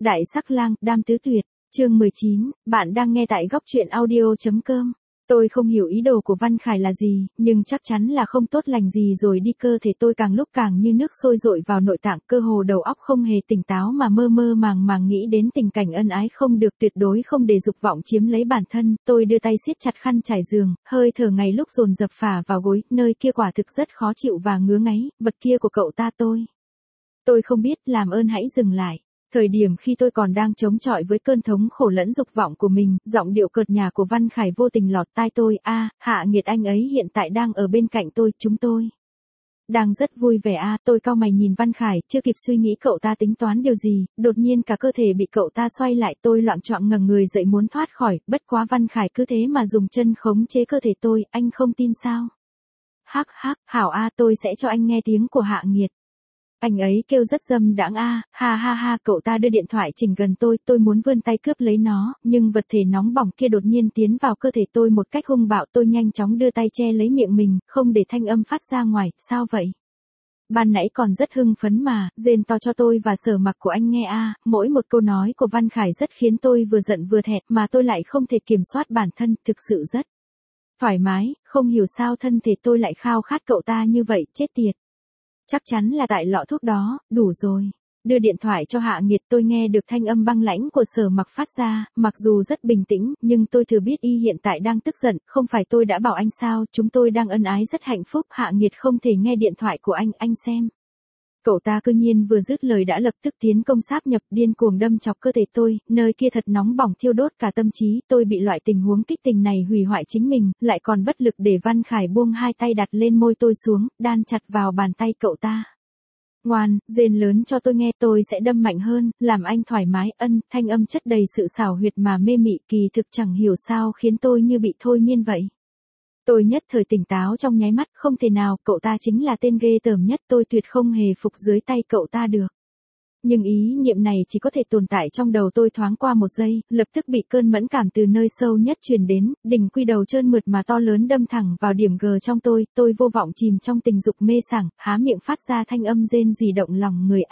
Đại sắc lang, đam tứ tuyệt, chương 19, bạn đang nghe tại góc truyện audio.com. Tôi không hiểu ý đồ của Văn Khải là gì, nhưng chắc chắn là không tốt lành gì rồi đi. Cơ thể tôi càng lúc càng như nước sôi dội vào nội tạng, cơ hồ đầu óc không hề tỉnh táo mà mơ mơ màng màng nghĩ đến tình cảnh ân ái không được, tuyệt đối không để dục vọng chiếm lấy bản thân. Tôi đưa tay siết chặt khăn trải giường, hơi thở ngày lúc dồn dập phả vào gối, nơi kia quả thực rất khó chịu và ngứa ngáy. Vật kia của cậu ta tôi không biết, làm ơn hãy dừng lại. Thời điểm khi tôi còn đang chống chọi với cơn thống khổ lẫn dục vọng của mình, giọng điệu cợt nhả của Văn Khải vô tình lọt tai tôi. Hạ Nghiệt anh ấy hiện tại đang ở bên cạnh tôi, chúng tôi đang rất vui vẻ. Tôi cau mày nhìn Văn Khải, chưa kịp suy nghĩ cậu ta tính toán điều gì, đột nhiên cả cơ thể bị cậu ta xoay lại, tôi loạng choạng ngẩng người dậy muốn thoát khỏi, bất quá Văn Khải cứ thế mà dùng chân khống chế cơ thể tôi. Anh không tin sao? Hắc hắc, hảo tôi sẽ cho anh nghe tiếng của Hạ Nghiệt. Anh ấy kêu rất dâm đãng. Ha ha ha, cậu ta đưa điện thoại chỉnh gần tôi muốn vươn tay cướp lấy nó, nhưng vật thể nóng bỏng kia đột nhiên tiến vào cơ thể tôi một cách hung bạo. Tôi nhanh chóng đưa tay che lấy miệng mình, không để thanh âm phát ra ngoài. Sao vậy? Ban nãy còn rất hưng phấn mà, rên to cho tôi và Sở Mặc của anh nghe. Mỗi một câu nói của Văn Khải rất khiến tôi vừa giận vừa thẹn, mà tôi lại không thể kiểm soát bản thân, thực sự rất thoải mái, không hiểu sao thân thể tôi lại khao khát cậu ta như vậy, chết tiệt. Chắc chắn là tại lọ thuốc đó, đủ rồi. Đưa điện thoại cho Hạ Nghiệt, tôi nghe được thanh âm băng lãnh của Sở Mặc phát ra, mặc dù rất bình tĩnh, nhưng tôi thừa biết y hiện tại đang tức giận. Không phải tôi đã bảo anh sao, chúng tôi đang ân ái rất hạnh phúc. Hạ Nghiệt không thể nghe điện thoại của anh xem. Cậu ta cư nhiên vừa dứt lời đã lập tức tiến công sáp nhập, điên cuồng đâm chọc cơ thể tôi, nơi kia thật nóng bỏng thiêu đốt cả tâm trí. Tôi bị loại tình huống kích tình này hủy hoại chính mình, lại còn bất lực để Văn Khải buông hai tay đặt lên môi tôi xuống, đan chặt vào bàn tay cậu ta. Ngoan, rên lớn cho tôi nghe, tôi sẽ đâm mạnh hơn, làm anh thoải mái. Thanh âm chất đầy sự xảo huyệt mà mê mị, kỳ thực chẳng hiểu sao khiến tôi như bị thôi miên vậy. Tôi nhất thời tỉnh táo trong nháy mắt, không thể nào, cậu ta chính là tên ghê tởm nhất, tôi tuyệt không hề phục dưới tay cậu ta được. Nhưng ý niệm này chỉ có thể tồn tại trong đầu tôi thoáng qua một giây, lập tức bị cơn mẫn cảm từ nơi sâu nhất truyền đến, đỉnh quy đầu trơn mượt mà to lớn đâm thẳng vào điểm G trong tôi vô vọng chìm trong tình dục mê sảng, há miệng phát ra thanh âm rên rỉ động lòng người.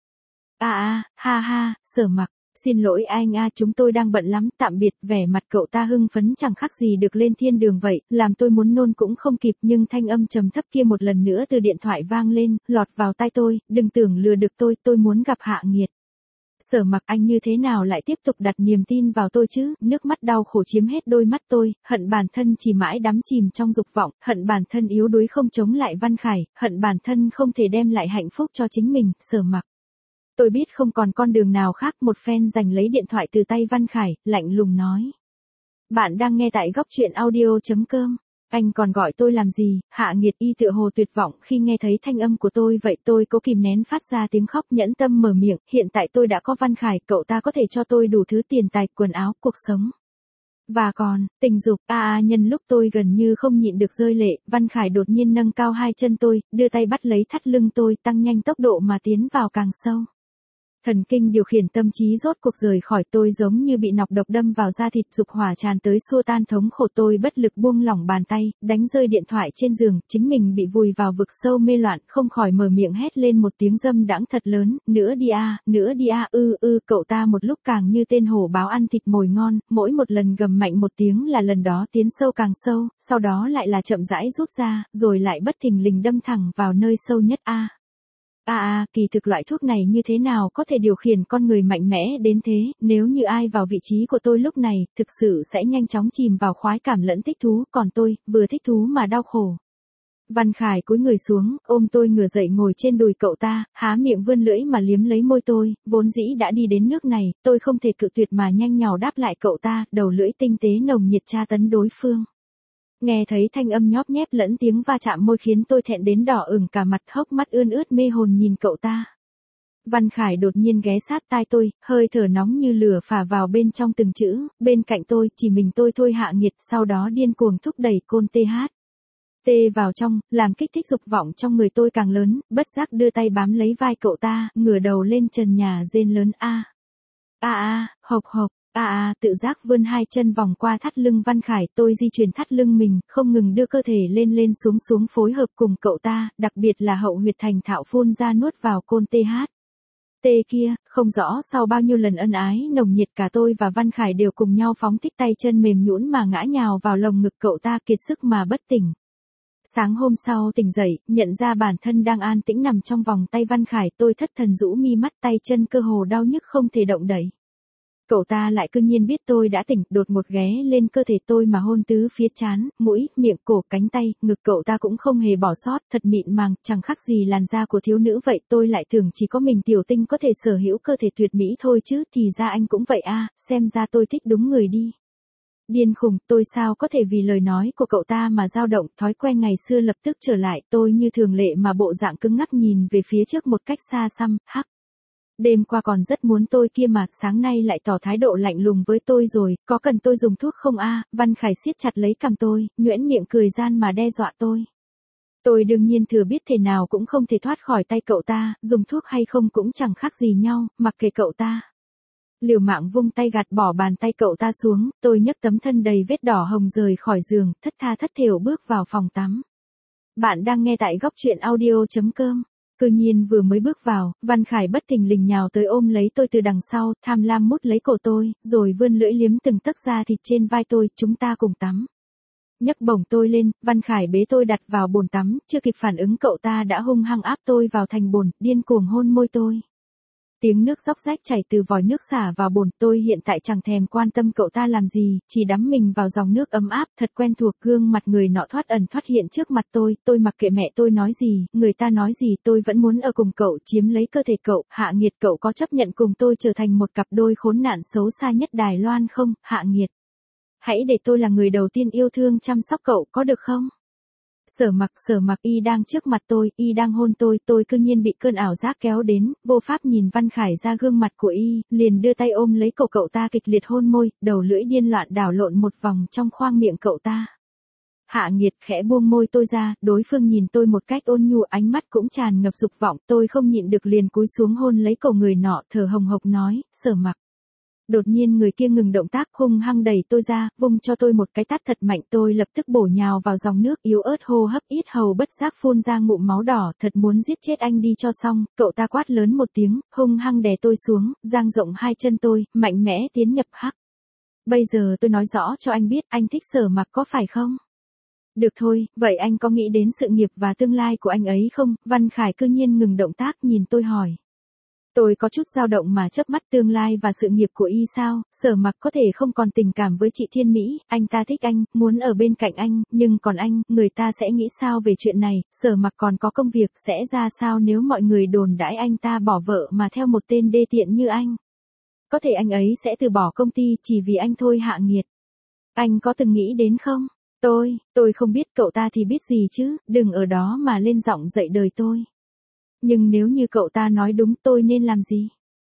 Ha ha, Sở Mặc. Xin lỗi anh chúng tôi đang bận lắm, tạm biệt. Vẻ mặt cậu ta hưng phấn chẳng khác gì được lên thiên đường vậy, làm tôi muốn nôn cũng không kịp, nhưng thanh âm trầm thấp kia một lần nữa từ điện thoại vang lên, lọt vào tai tôi. Đừng tưởng lừa được tôi muốn gặp Hạ Nghiệt. Sở Mặc, anh như thế nào lại tiếp tục đặt niềm tin vào tôi chứ? Nước mắt đau khổ chiếm hết đôi mắt tôi, hận bản thân chỉ mãi đắm chìm trong dục vọng, hận bản thân yếu đuối không chống lại Văn Khải, hận bản thân không thể đem lại hạnh phúc cho chính mình. Sở Mặc. Tôi biết không còn con đường nào khác, một phen giành lấy điện thoại từ tay Văn Khải, lạnh lùng nói. Bạn đang nghe tại góc truyện audio.com. Anh còn gọi tôi làm gì? Hạ Nghiệt y tựa hồ tuyệt vọng khi nghe thấy thanh âm của tôi vậy. Tôi cố kìm nén phát ra tiếng khóc, nhẫn tâm mở miệng. Hiện tại tôi đã có Văn Khải, cậu ta có thể cho tôi đủ thứ tiền tài, quần áo, cuộc sống. Và còn, tình dục. Nhân lúc tôi gần như không nhịn được rơi lệ, Văn Khải đột nhiên nâng cao hai chân tôi, đưa tay bắt lấy thắt lưng tôi, tăng nhanh tốc độ mà tiến vào càng sâu. Thần kinh điều khiển tâm trí rốt cuộc rời khỏi tôi, giống như bị nọc độc đâm vào da thịt, dục hỏa tràn tới xua tan thống khổ. Tôi bất lực buông lỏng bàn tay, đánh rơi điện thoại trên giường, chính mình bị vùi vào vực sâu mê loạn, không khỏi mở miệng hét lên một tiếng dâm đãng thật lớn. Nữa đi cậu ta một lúc càng như tên hổ báo ăn thịt mồi ngon, mỗi một lần gầm mạnh một tiếng là lần đó tiến sâu càng sâu, sau đó lại là chậm rãi rút ra, rồi lại bất thình lình đâm thẳng vào nơi sâu nhất. Kỳ thực loại thuốc này như thế nào có thể điều khiển con người mạnh mẽ đến thế, nếu như ai vào vị trí của tôi lúc này, thực sự sẽ nhanh chóng chìm vào khoái cảm lẫn thích thú, còn tôi, vừa thích thú mà đau khổ. Văn Khải cúi người xuống, ôm tôi ngửa dậy ngồi trên đùi cậu ta, há miệng vươn lưỡi mà liếm lấy môi tôi, vốn dĩ đã đi đến nước này, tôi không thể cự tuyệt mà nhanh nhảu đáp lại cậu ta, đầu lưỡi tinh tế nồng nhiệt tra tấn đối phương. Nghe thấy thanh âm nhóp nhép lẫn tiếng va chạm môi khiến tôi thẹn đến đỏ ửng cả mặt, hốc mắt ươn ướt mê hồn nhìn cậu ta. Văn Khải đột nhiên ghé sát tai tôi, hơi thở nóng như lửa phả vào bên trong từng chữ, bên cạnh tôi, chỉ mình tôi thôi. Hạ Nghiệt, sau đó điên cuồng thúc đẩy côn THT vào trong, làm kích thích dục vọng trong người tôi càng lớn, bất giác đưa tay bám lấy vai cậu ta, ngửa đầu lên trần nhà rên lớn. Hộc hộc. Tự giác vươn hai chân vòng qua thắt lưng Văn Khải, tôi di chuyển thắt lưng mình, không ngừng đưa cơ thể lên xuống phối hợp cùng cậu ta, đặc biệt là hậu huyệt thành thạo phun ra nuốt vào côn TH. Tê kia, không rõ sau bao nhiêu lần ân ái nồng nhiệt cả tôi và Văn Khải đều cùng nhau phóng thích tay chân mềm nhũn mà ngã nhào vào lồng ngực cậu ta kiệt sức mà bất tỉnh. Sáng hôm sau tỉnh dậy, nhận ra bản thân đang an tĩnh nằm trong vòng tay Văn Khải, tôi thất thần rũ mi mắt, tay chân cơ hồ đau nhức không thể động đậy. Cậu ta lại cư nhiên biết tôi đã tỉnh, đột một ghé lên cơ thể tôi mà hôn tứ phía trán, mũi, miệng, cổ, cánh tay, ngực cậu ta cũng không hề bỏ sót, thật mịn màng, chẳng khác gì làn da của thiếu nữ vậy. Tôi lại tưởng chỉ có mình tiểu tinh có thể sở hữu cơ thể tuyệt mỹ thôi chứ, thì ra anh cũng vậy à, xem ra tôi thích đúng người đi. Điên khùng, tôi sao có thể vì lời nói của cậu ta mà dao động, thói quen ngày xưa lập tức trở lại, tôi như thường lệ mà bộ dạng cứng ngắc nhìn về phía trước một cách xa xăm, hắc. Đêm qua còn rất muốn tôi kia mà, sáng nay lại tỏ thái độ lạnh lùng với tôi rồi, có cần tôi dùng thuốc không a? Văn Khải siết chặt lấy cằm tôi, nhuyễn miệng cười gian mà đe dọa tôi. Tôi đương nhiên thừa biết thế nào cũng không thể thoát khỏi tay cậu ta, dùng thuốc hay không cũng chẳng khác gì nhau, mặc kệ cậu ta. Liều mạng vung tay gạt bỏ bàn tay cậu ta xuống, tôi nhấc tấm thân đầy vết đỏ hồng rời khỏi giường, thất tha thất thểu bước vào phòng tắm. Bạn đang nghe tại góc truyện audio.com. Cư nhiên vừa mới bước vào, Văn Khải bất thình lình nhào tới ôm lấy tôi từ đằng sau, tham lam mút lấy cổ tôi, rồi vươn lưỡi liếm từng tấc da thịt trên vai tôi, chúng ta cùng tắm. Nhấc bổng tôi lên, Văn Khải bế tôi đặt vào bồn tắm, chưa kịp phản ứng cậu ta đã hung hăng áp tôi vào thành bồn, điên cuồng hôn môi tôi. Tiếng nước róc rách chảy từ vòi nước xả vào bồn, tôi hiện tại chẳng thèm quan tâm cậu ta làm gì, chỉ đắm mình vào dòng nước ấm áp, thật quen thuộc, gương mặt người nọ thoát ẩn thoát hiện trước mặt tôi mặc kệ mẹ tôi nói gì, người ta nói gì, tôi vẫn muốn ở cùng cậu, chiếm lấy cơ thể cậu. Hạ Nghiệt, cậu có chấp nhận cùng tôi trở thành một cặp đôi khốn nạn xấu xa nhất Đài Loan không, Hạ Nghiệt? Hãy để tôi là người đầu tiên yêu thương chăm sóc cậu, có được không? Sở mặc y đang trước mặt tôi, y đang hôn tôi cư nhiên bị cơn ảo giác kéo đến, vô pháp nhìn Văn Khải ra gương mặt của y, liền đưa tay ôm lấy cổ cậu ta kịch liệt hôn môi, đầu lưỡi điên loạn đảo lộn một vòng trong khoang miệng cậu ta. Hạ Nghiệt khẽ buông môi tôi ra, đối phương nhìn tôi một cách ôn nhu, ánh mắt cũng tràn ngập dục vọng, tôi không nhịn được liền cúi xuống hôn lấy cổ người nọ, thở hồng hộc nói, Sở Mặc. Đột nhiên người kia ngừng động tác, hung hăng đẩy tôi ra, vung cho tôi một cái tát thật mạnh, tôi lập tức bổ nhào vào dòng nước, yếu ớt hô hấp, yết hầu bất giác phun ra ngụm máu đỏ, thật muốn giết chết anh đi cho xong. Cậu ta quát lớn một tiếng, hung hăng đè tôi xuống, dang rộng hai chân tôi, mạnh mẽ tiến nhập hắc. Bây giờ tôi nói rõ cho anh biết, anh thích Sở Mặc có phải không? Được thôi, vậy anh có nghĩ đến sự nghiệp và tương lai của anh ấy không? Văn Khải cư nhiên ngừng động tác nhìn tôi hỏi. Tôi có chút dao động mà chớp mắt, tương lai và sự nghiệp của y sao? Sở Mặc có thể không còn tình cảm với chị Thiên Mỹ, anh ta thích anh, muốn ở bên cạnh anh, nhưng còn anh, người ta sẽ nghĩ sao về chuyện này? Sở Mặc còn có công việc, sẽ ra sao nếu mọi người đồn đãi anh ta bỏ vợ mà theo một tên đê tiện như anh? Có thể anh ấy sẽ từ bỏ công ty chỉ vì anh thôi. Hạ Nghiệt. Anh có từng nghĩ đến không? Tôi không biết, cậu ta thì biết gì chứ, đừng ở đó mà lên giọng dạy đời tôi. Nhưng nếu như cậu ta nói đúng, tôi nên làm gì?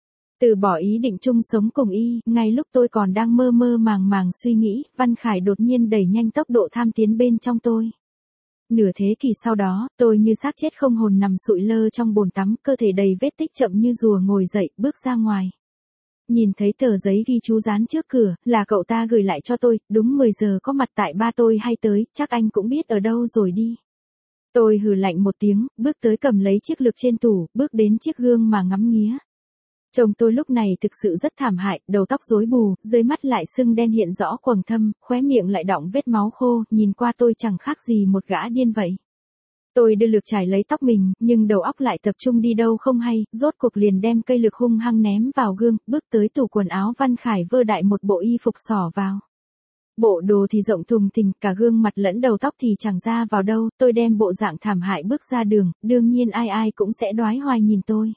Từ bỏ ý định chung sống cùng y, ngay lúc tôi còn đang mơ mơ màng màng suy nghĩ, Văn Khải đột nhiên đẩy nhanh tốc độ tham tiến bên trong tôi. Nửa thế kỷ sau đó, tôi như xác chết không hồn nằm sụi lơ trong bồn tắm, cơ thể đầy vết tích, chậm như rùa ngồi dậy, bước ra ngoài. Nhìn thấy tờ giấy ghi chú dán trước cửa, là cậu ta gửi lại cho tôi, đúng 10 giờ có mặt tại ba tôi hay tới, chắc anh cũng biết ở đâu rồi đi. Tôi hừ lạnh một tiếng, bước tới cầm lấy chiếc lược trên tủ, bước đến chiếc gương mà ngắm nghía. Chồng tôi lúc này thực sự rất thảm hại, đầu tóc rối bù, dưới mắt lại sưng đen hiện rõ quầng thâm, khóe miệng lại đọng vết máu khô, nhìn qua tôi chẳng khác gì một gã điên vậy. Tôi đưa lược chải lấy tóc mình, nhưng đầu óc lại tập trung đi đâu không hay, rốt cuộc liền đem cây lược hung hăng ném vào gương, bước tới tủ quần áo Văn Khải vơ đại một bộ y phục xỏ vào. Bộ đồ thì rộng thùng thình, cả gương mặt lẫn đầu tóc thì chẳng ra vào đâu, tôi đem bộ dạng thảm hại bước ra đường, đương nhiên ai ai cũng sẽ đoái hoài nhìn tôi.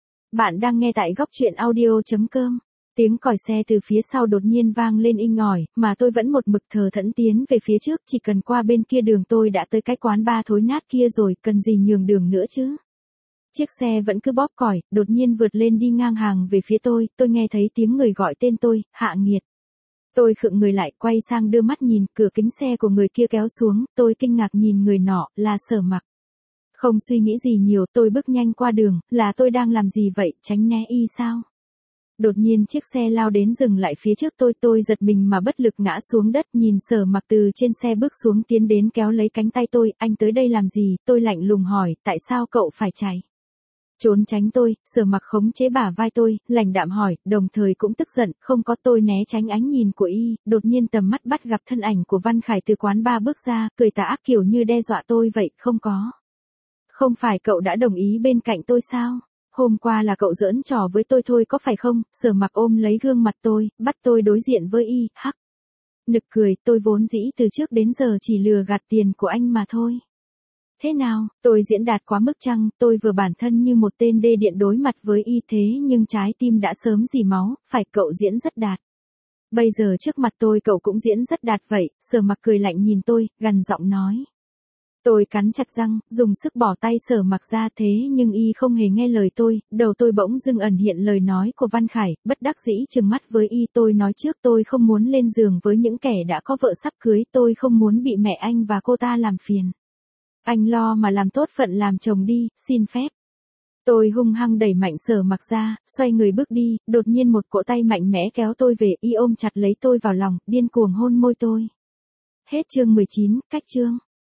Bạn đang nghe tại góc truyện audio.com. Tiếng còi xe từ phía sau đột nhiên vang lên inh ỏi, mà tôi vẫn một mực thờ thẫn tiến về phía trước, chỉ cần qua bên kia đường tôi đã tới cái quán bar thối nát kia rồi, cần gì nhường đường nữa chứ. Chiếc xe vẫn cứ bóp còi, đột nhiên vượt lên đi ngang hàng về phía tôi nghe thấy tiếng người gọi tên tôi, Hạ Nghiệt. Tôi khựng người lại, quay sang đưa mắt nhìn, cửa kính xe của người kia kéo xuống, tôi kinh ngạc nhìn người nọ, là Sở Mặc. Không suy nghĩ gì nhiều, tôi bước nhanh qua đường, là tôi đang làm gì vậy, tránh né y sao? Đột nhiên chiếc xe lao đến dừng lại phía trước tôi giật mình mà bất lực ngã xuống đất, nhìn Sở Mặc từ trên xe bước xuống tiến đến kéo lấy cánh tay tôi, anh tới đây làm gì? Tôi lạnh lùng hỏi, tại sao cậu phải chạy? Trốn tránh tôi, Sở Mặc khống chế bả vai tôi, lạnh đạm hỏi, đồng thời cũng tức giận, không có. Tôi né tránh ánh nhìn của y, đột nhiên tầm mắt bắt gặp thân ảnh của Văn Khải từ quán bar bước ra, cười tà ác kiểu như đe dọa tôi vậy, không có. Không phải cậu đã đồng ý bên cạnh tôi sao? Hôm qua là cậu giỡn trò với tôi thôi có phải không? Sở Mặc ôm lấy gương mặt tôi, bắt tôi đối diện với y, hắc. Nực cười, tôi vốn dĩ từ trước đến giờ chỉ lừa gạt tiền của anh mà thôi. Thế nào, tôi diễn đạt quá mức chăng? Tôi vừa bản thân như một tên đê điện đối mặt với y thế nhưng trái tim đã sớm rỉ máu, phải cậu diễn rất đạt. Bây giờ trước mặt tôi cậu cũng diễn rất đạt vậy, Sở Mặc cười lạnh nhìn tôi, gằn giọng nói. Tôi cắn chặt răng, dùng sức bỏ tay Sở Mặc ra thế nhưng y không hề nghe lời tôi, đầu tôi bỗng dưng ẩn hiện lời nói của Văn Khải, bất đắc dĩ trừng mắt với y. Tôi nói trước tôi không muốn lên giường với những kẻ đã có vợ sắp cưới, tôi không muốn bị mẹ anh và cô ta làm phiền. Anh lo mà làm tốt phận làm chồng đi, xin phép. Tôi hung hăng đẩy mạnh Sở Mặc ra, xoay người bước đi, đột nhiên một cỗ tay mạnh mẽ kéo tôi về, y ôm chặt lấy tôi vào lòng, điên cuồng hôn môi tôi. Hết chương 19, cách chương.